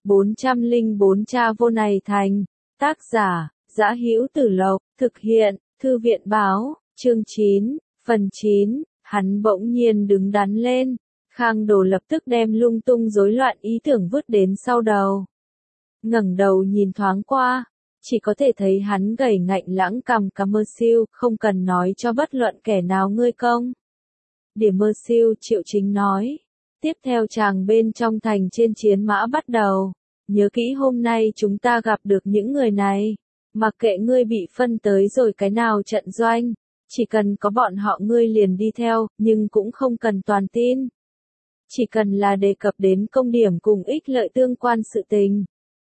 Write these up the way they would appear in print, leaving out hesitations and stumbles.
404 Cha vô này thành. Tác giả, Dã Hữu Tử Lộc, thực hiện, Thư viện báo, chương 9, phần 9, hắn bỗng nhiên đứng đắn lên. Khang Đồ lập tức đem lung tung rối loạn ý tưởng vứt đến sau đầu. Ngẩng đầu nhìn thoáng qua, chỉ có thể thấy hắn gầy ngạnh lãng cằm cà mơ siêu, không cần nói cho bất luận kẻ nào ngươi công. Điểm mơ siêu, Triệu Chính nói. Tiếp theo chàng bên trong thành trên chiến mã bắt đầu. Nhớ kỹ hôm nay chúng ta gặp được những người này. Mặc kệ ngươi bị phân tới rồi cái nào trận doanh. Chỉ cần có bọn họ ngươi liền đi theo, nhưng cũng không cần toàn tin. Chỉ cần là đề cập đến công điểm cùng ích lợi tương quan sự tình.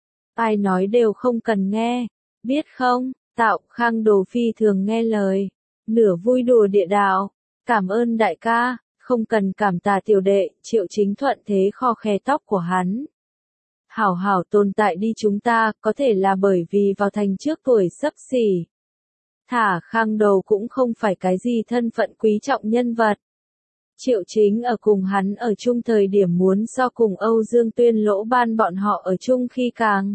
Ai nói đều không cần nghe. Biết không, Tạo Khang Đồ phi thường nghe lời. Nửa vui đùa địa đạo. Cảm ơn đại ca, không cần cảm tạ tiểu đệ. Triệu Chính thuận thế kho khe tóc của hắn. Hảo hảo tồn tại đi chúng ta, có thể là bởi vì vào thành trước tuổi xấp xỉ. Thả Khang Đồ cũng không phải cái gì thân phận quý trọng nhân vật. Triệu Chính ở cùng hắn ở chung thời điểm muốn so cùng Âu Dương Tuyên Lỗ Ban bọn họ ở chung khi càng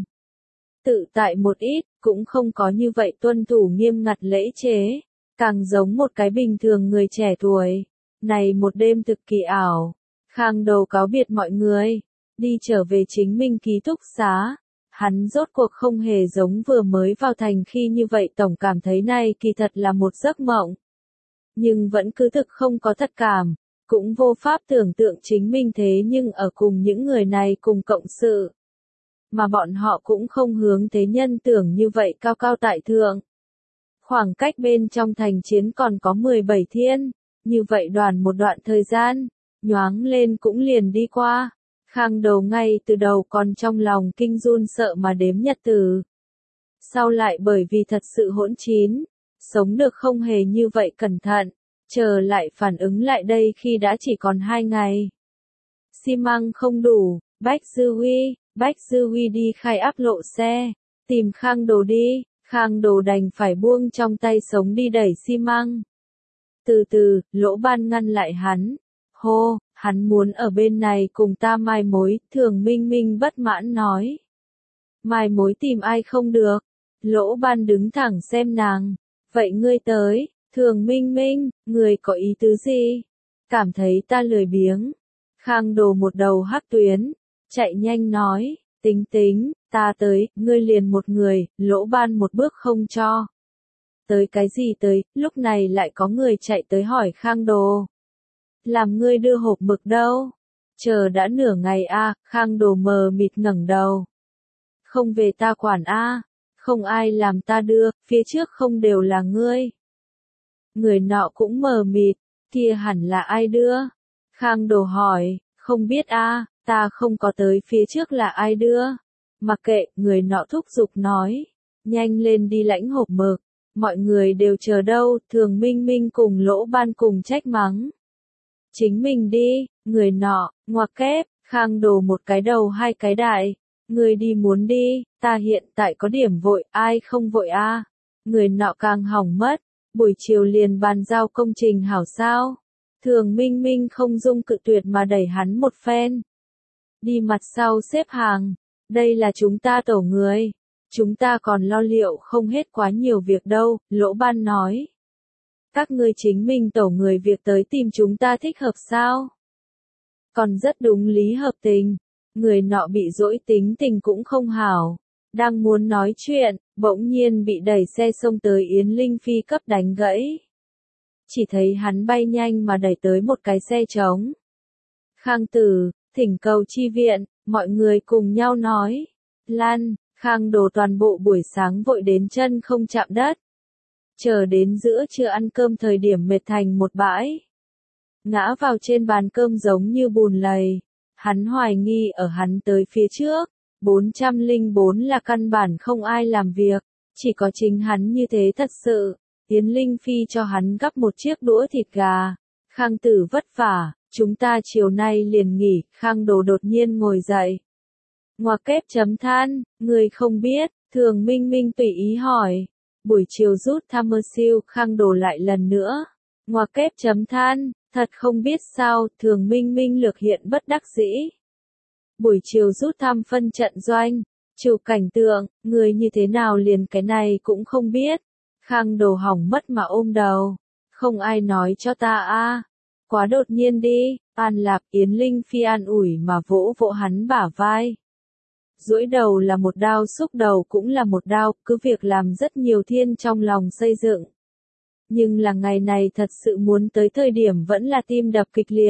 tự tại một ít, cũng không có như vậy tuân thủ nghiêm ngặt lễ chế, càng giống một cái bình thường người trẻ tuổi. Này một đêm thực kỳ ảo, Khang Đồ cáo biệt mọi người, đi trở về chính mình ký túc xá. Hắn rốt cuộc không hề giống vừa mới vào thành khi như vậy, tổng cảm thấy này kỳ thật là một giấc mộng. Nhưng vẫn cứ thực không có thật cảm, cũng vô pháp tưởng tượng chính mình thế nhưng ở cùng những người này cùng cộng sự. Mà bọn họ cũng không hướng thế nhân tưởng như vậy cao cao tại thượng. Khoảng cách bên trong thành chiến còn có 17 thiên, như vậy đoàn một đoạn thời gian, nhoáng lên cũng liền đi qua. Khang Đồ ngay từ đầu còn trong lòng kinh run sợ mà đếm nhật tử. Sau lại bởi vì thật sự hỗn chín, sống được không hề như vậy cẩn thận, chờ lại phản ứng lại đây khi đã chỉ còn 2 ngày. Xi măng không đủ, Bách Dư Huy đi khai áp lộ xe, tìm Khang Đồ đi. Khang Đồ đành phải buông trong tay sống đi đẩy xi măng. Từ từ, Lỗ Ban ngăn lại hắn. Hô, hắn muốn ở bên này cùng ta mai mối, Thường Minh Minh bất mãn nói. Mai mối tìm ai không được. Lỗ Ban đứng thẳng xem nàng. Vậy ngươi tới, Thường Minh Minh, ngươi có ý tứ gì? Cảm thấy ta lười biếng. Khang Đồ một đầu hắc tuyến, chạy nhanh nói, tính, ta tới, ngươi liền một người. Lỗ Ban một bước không cho. Tới cái gì tới, lúc này lại có người chạy tới hỏi Khang Đồ. Làm ngươi đưa hộp mực đâu? Chờ đã nửa ngày a. Khang Đồ mờ mịt ngẩng đầu. Không về ta quản a. Không ai làm ta đưa, phía trước không đều là ngươi. Người nọ cũng mờ mịt, kia hẳn là ai đưa? Khang Đồ hỏi, không biết a, ta không có tới phía trước là ai đưa. Mặc kệ, người nọ thúc giục nói, nhanh lên đi lãnh hộp mực, mọi người đều chờ đâu. Thường Minh Minh cùng Lỗ Ban cùng trách mắng. Chính mình đi, người nọ, ngoặc kép. Khang Đồ một cái đầu hai cái đại. Người đi muốn đi, ta hiện tại có điểm vội, ai không vội a? Người nọ càng hỏng mất, buổi chiều liền bàn giao công trình hảo sao. Thường Minh Minh không dung cự tuyệt mà đẩy hắn một phen. Đi mặt sau xếp hàng, đây là chúng ta tổ người. Chúng ta còn lo liệu không hết quá nhiều việc đâu, Lỗ Ban nói. Các ngươi chính mình tổ người việc tới tìm chúng ta thích hợp sao? Còn rất đúng lý hợp tình. Người nọ bị dỗi tính tình cũng không hảo. Đang muốn nói chuyện, bỗng nhiên bị đẩy xe xông tới Yến Linh Phi cấp đánh gãy. Chỉ thấy hắn bay nhanh mà đẩy tới một cái xe trống. Khang Tử, thỉnh cầu chi viện, mọi người cùng nhau nói. Lan, Khang Đồ toàn bộ buổi sáng vội đến chân không chạm đất. Chờ đến giữa trưa ăn cơm thời điểm mệt thành một bãi. Ngã vào trên bàn cơm giống như bùn lầy. Hắn hoài nghi ở hắn tới phía trước. 404 là căn bản không ai làm việc. Chỉ có chính hắn như thế thật sự. Yến Linh Phi cho hắn gắp một chiếc đũa thịt gà. Khang Tử vất vả, chúng ta chiều nay liền nghỉ. Khang Đồ đột nhiên ngồi dậy. Ngoặc kép chấm than, người không biết. Thường Minh Minh tùy ý hỏi. Buổi chiều rút thăm mơ siêu. Khang Đồ lại lần nữa. Ngoặc kép chấm than, thật không biết sao. Thường Minh Minh lược hiện bất đắc dĩ. Buổi chiều rút thăm phân trận doanh, chụp cảnh tượng, người như thế nào liền cái này cũng không biết. Khang Đồ hỏng mất mà ôm đầu. Không ai nói cho ta a. Quá đột nhiên đi, An Lạp Yến Linh Phi an ủi mà vỗ vỗ hắn bả vai. Duỗi đầu là một đao, xúc đầu cũng là một đao, cứ việc làm rất nhiều thiên trong lòng xây dựng. Nhưng là ngày này thật sự muốn tới thời điểm vẫn là tim đập kịch liệt.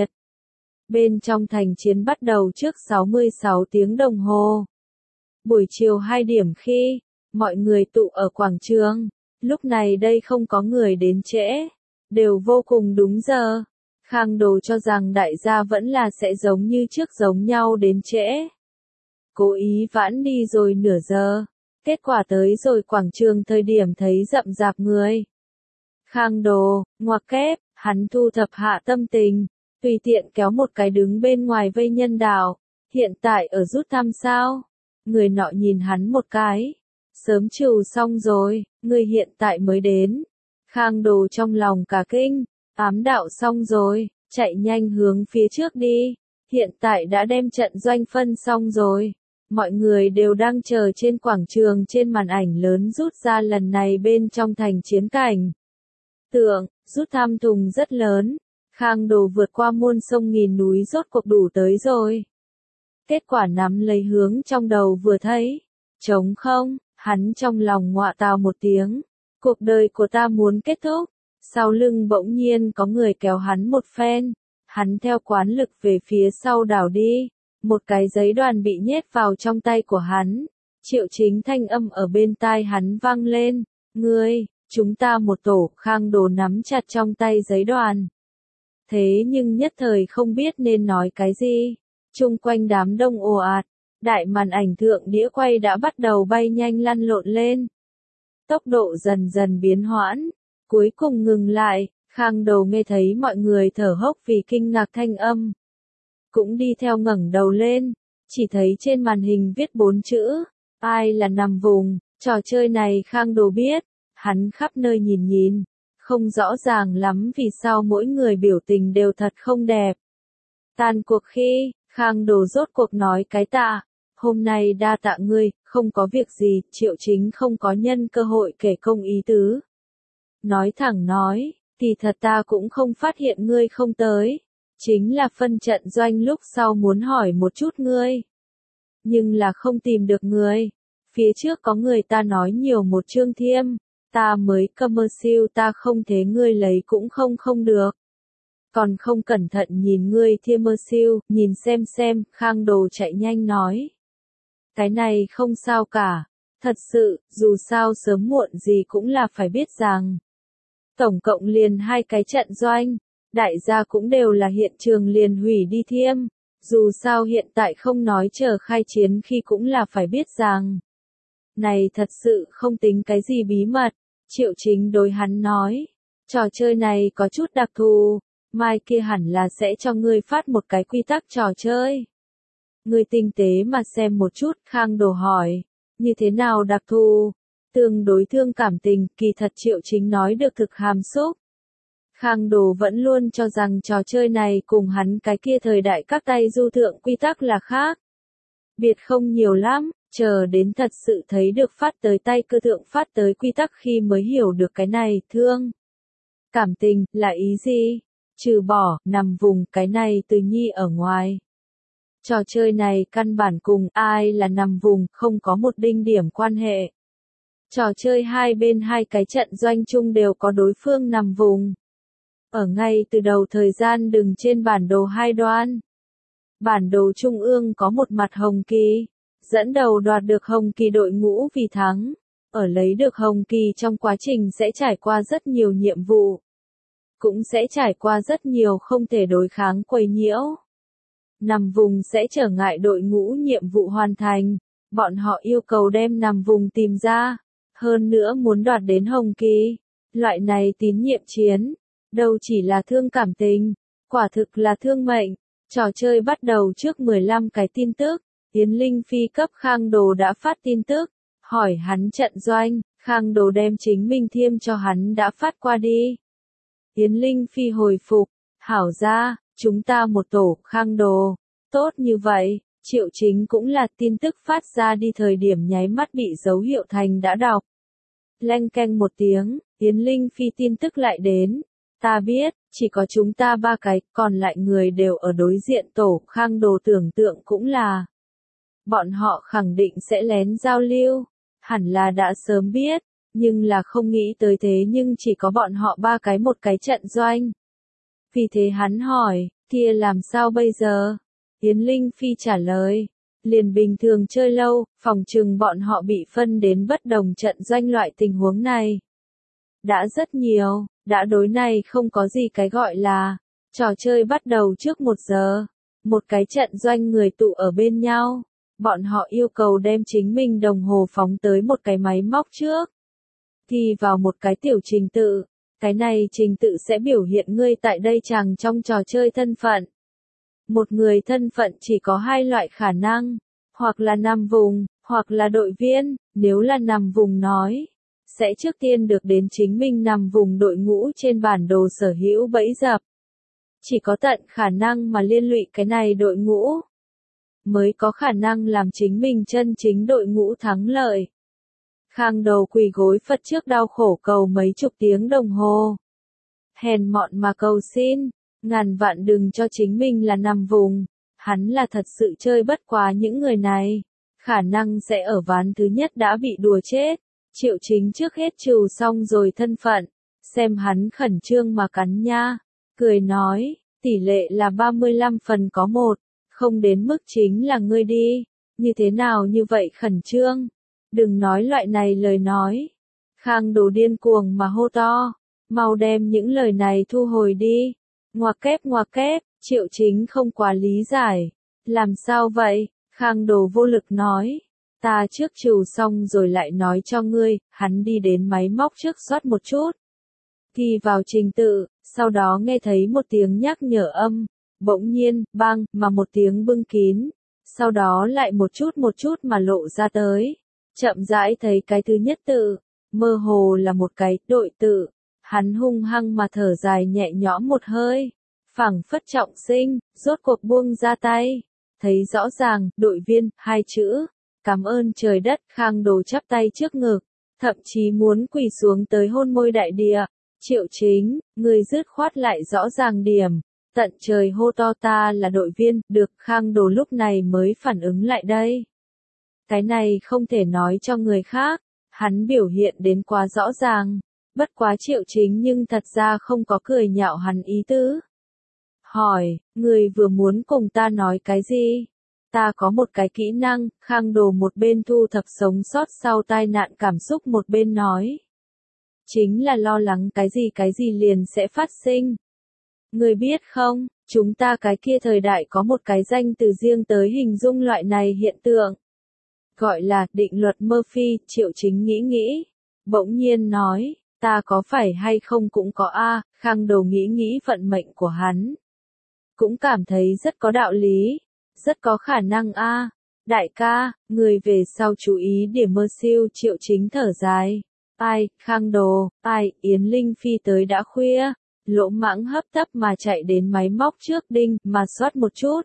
Bên trong thành chiến bắt đầu trước 66 tiếng đồng hồ. Buổi chiều 2 điểm khi, mọi người tụ ở quảng trường, lúc này đây không có người đến trễ, đều vô cùng đúng giờ. Khang Đồ cho rằng đại gia vẫn là sẽ giống như trước giống nhau đến trễ. Cố ý vãn đi rồi nửa giờ, kết quả tới rồi quảng trường thời điểm thấy rậm rạp người. Khang Đồ, ngoặc kép, hắn thu thập hạ tâm tình, tùy tiện kéo một cái đứng bên ngoài vây nhân đạo, hiện tại ở rút thăm sao? Người nọ nhìn hắn một cái, sớm trừ xong rồi, người hiện tại mới đến. Khang Đồ trong lòng cả kinh, ám đạo xong rồi, chạy nhanh hướng phía trước đi, hiện tại đã đem trận doanh phân xong rồi. Mọi người đều đang chờ trên quảng trường trên màn ảnh lớn rút ra lần này bên trong thành chiến cảnh. Tượng, rút thăm thùng rất lớn, Khang Đồ vượt qua muôn sông nghìn núi rốt cuộc đủ tới rồi. Kết quả nắm lấy hướng trong đầu vừa thấy, trống không, hắn trong lòng ngọa tào một tiếng, cuộc đời của ta muốn kết thúc. Sau lưng bỗng nhiên có người kéo hắn một phen, hắn theo quán lực về phía sau đảo đi. Một cái giấy đoàn bị nhét vào trong tay của hắn. Triệu Chính thanh âm ở bên tai hắn vang lên. Ngươi, chúng ta một tổ. Khang Đồ nắm chặt trong tay giấy đoàn. Thế nhưng nhất thời không biết nên nói cái gì. Chung quanh đám đông ồ ạt. Đại màn ảnh thượng đĩa quay đã bắt đầu bay nhanh lăn lộn lên. Tốc độ dần dần biến hoãn. Cuối cùng ngừng lại. Khang Đồ nghe thấy mọi người thở hốc vì kinh ngạc thanh âm. Cũng đi theo ngẩng đầu lên, chỉ thấy trên màn hình viết 4 chữ, ai là nằm vùng. Trò chơi này Khang Đồ biết, hắn khắp nơi nhìn nhìn, không rõ ràng lắm vì sao mỗi người biểu tình đều thật không đẹp. Tan cuộc khi, Khang Đồ rốt cuộc nói cái tạ, hôm nay đa tạ ngươi, không có việc gì. Triệu Chính không có nhân cơ hội kể công ý tứ. Nói thẳng nói, thì thật ta cũng không phát hiện ngươi không tới. Chính là phân trận doanh lúc sau muốn hỏi một chút ngươi. Nhưng là không tìm được ngươi. Phía trước có người ta nói nhiều một chương thiêm. Ta mới commercial ta không thế ngươi lấy cũng không được. Còn không cẩn thận nhìn ngươi commercial, nhìn xem, Khang Đồ chạy nhanh nói. Cái này không sao cả. Thật sự, dù sao sớm muộn gì cũng là phải biết rằng. Tổng cộng liền 2 cái trận doanh. Đại gia cũng đều là hiện trường liền hủy đi thiêm. Dù sao hiện tại không nói chờ khai chiến khi cũng là phải biết rằng. Này thật sự không tính cái gì bí mật. Triệu Chính đối hắn nói. Trò chơi này có chút đặc thù. Mai kia hẳn là sẽ cho ngươi phát một cái quy tắc trò chơi. Ngươi tinh tế mà xem một chút. Khang Đồ hỏi. Như thế nào đặc thù? Tương đối thương cảm tình. Kỳ thật Triệu Chính nói được thực hàm xúc. Khang Đồ vẫn luôn cho rằng trò chơi này cùng hắn cái kia thời đại các tay du thượng quy tắc là khác. Biệt không nhiều lắm, chờ đến thật sự thấy được phát tới tay cơ thượng phát tới quy tắc khi mới hiểu được cái này. Thương cảm tình là ý gì? Trừ bỏ, nằm vùng cái này từ nhi ở ngoài. Trò chơi này căn bản cùng ai là nằm vùng không có một đinh điểm quan hệ. Trò chơi hai bên 2 cái trận doanh chung đều có đối phương nằm vùng. Ở ngay từ đầu thời gian đừng trên bản đồ hai đoan. Bản đồ trung ương có một mặt hồng kỳ. Dẫn đầu đoạt được hồng kỳ đội ngũ vì thắng. Ở lấy được hồng kỳ trong quá trình sẽ trải qua rất nhiều nhiệm vụ. Cũng sẽ trải qua rất nhiều không thể đối kháng quấy nhiễu. Nằm vùng sẽ trở ngại đội ngũ nhiệm vụ hoàn thành. Bọn họ yêu cầu đem nằm vùng tìm ra. Hơn nữa muốn đoạt đến hồng kỳ. Loại này tín nhiệm chiến. Đâu chỉ là thương cảm tình, quả thực là thương mệnh. Trò chơi bắt đầu trước 15 cái tin tức. Yến Linh Phi cấp Khang Đồ đã phát tin tức, hỏi hắn trận doanh. Khang Đồ đem chính mình thiêm cho hắn đã phát qua đi. Yến Linh Phi hồi phục, hảo ra, chúng ta một tổ. Khang Đồ, tốt như vậy. Triệu Chính cũng là tin tức phát ra đi thời điểm nháy mắt bị dấu hiệu thành đã đọc. Leng keng một tiếng, Yến Linh Phi tin tức lại đến. Ta biết, chỉ có chúng ta ba cái, còn lại người đều ở đối diện tổ. Khang Đồ tưởng tượng cũng là. Bọn họ khẳng định sẽ lén giao lưu. Hẳn là đã sớm biết, nhưng là không nghĩ tới thế nhưng chỉ có bọn họ ba cái một cái trận doanh. Vì thế hắn hỏi, kia làm sao bây giờ? Yến Linh Phi trả lời, liền bình thường chơi lâu, phòng trừng bọn họ bị phân đến bất đồng trận doanh loại tình huống này. Đã rất nhiều, đã đối này không có gì cái gọi là, trò chơi bắt đầu trước 1 giờ, một cái trận doanh người tụ ở bên nhau, bọn họ yêu cầu đem chính mình đồng hồ phóng tới một cái máy móc trước. Thì vào một cái tiểu trình tự, cái này trình tự sẽ biểu hiện ngươi tại đây chàng trong trò chơi thân phận. Một người thân phận chỉ có 2 loại khả năng, hoặc là nằm vùng, hoặc là đội viên, nếu là nằm vùng nói, sẽ trước tiên được đến chính mình nằm vùng đội ngũ trên bản đồ sở hữu bẫy dập. Chỉ có tận khả năng mà liên lụy cái này đội ngũ, mới có khả năng làm chính mình chân chính đội ngũ thắng lợi. Khang Đầu quỳ gối Phật trước đau khổ cầu mấy chục tiếng đồng hồ. Hèn mọn mà cầu xin, ngàn vạn đừng cho chính mình là nằm vùng, hắn là thật sự chơi bất quá những người này, khả năng sẽ ở ván thứ nhất đã bị đùa chết. Triệu Chính trước hết trừ xong rồi thân phận, xem hắn khẩn trương mà cắn nha, cười nói, tỷ lệ là 35 phần có 1, không đến mức chính là ngươi đi, như thế nào như vậy khẩn trương, đừng nói loại này lời nói. Khang Đồ điên cuồng mà hô to, mau đem những lời này thu hồi đi, ngoặc kép, Triệu Chính không quá lý giải, làm sao vậy, Khang Đồ vô lực nói. Ta trước trừ xong rồi lại nói cho ngươi, hắn đi đến máy móc trước soát một chút. Thì vào trình tự, sau đó nghe thấy một tiếng nhắc nhở âm, bỗng nhiên, bang, mà một tiếng bưng kín. Sau đó lại một chút mà lộ ra tới. Chậm rãi thấy cái thứ nhất tự, mơ hồ là một cái đội tự. Hắn hung hăng mà thở dài nhẹ nhõm một hơi. Phảng phất trọng sinh, rốt cuộc buông ra tay. Thấy rõ ràng, đội viên, 2 chữ. Cảm ơn trời đất, Khang Đồ chắp tay trước ngực, thậm chí muốn quỳ xuống tới hôn môi đại địa. Triệu Chính, người dứt khoát lại rõ ràng điểm, tận trời hô to ta là đội viên, được. Khang Đồ lúc này mới phản ứng lại đây. Cái này không thể nói cho người khác, hắn biểu hiện đến quá rõ ràng, bất quá Triệu Chính nhưng thật ra không có cười nhạo hắn ý tứ. Hỏi, người vừa muốn cùng ta nói cái gì? Ta có một cái kỹ năng, Khang Đồ một bên thu thập sống sót sau tai nạn cảm xúc một bên nói. Chính là lo lắng cái gì liền sẽ phát sinh. Người biết không, chúng ta cái kia thời đại có một cái danh từ riêng tới hình dung loại này hiện tượng. Gọi là định luật Murphy. Triệu Chính nghĩ. Bỗng nhiên nói, ta có phải hay không cũng có a. Khang Đồ nghĩ vận mệnh của hắn. Cũng cảm thấy rất có đạo lý. Rất có khả năng a. Đại ca, người về sau chú ý điểm mơ siêu. Triệu Chính thở dài. Ai, Khang Đồ, ai, Yến Linh Phi tới đã khuya. Lỗ Mãng hấp tấp mà chạy đến máy móc trước đinh, mà soát một chút.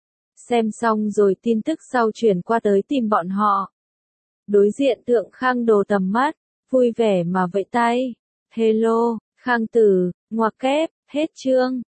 Xem xong rồi tin tức sau chuyển qua tới tìm bọn họ. Đối diện tượng Khang Đồ tầm mắt, vui vẻ mà vẫy tay. Hello, Khang Tử, ngoặc kép, hết chương.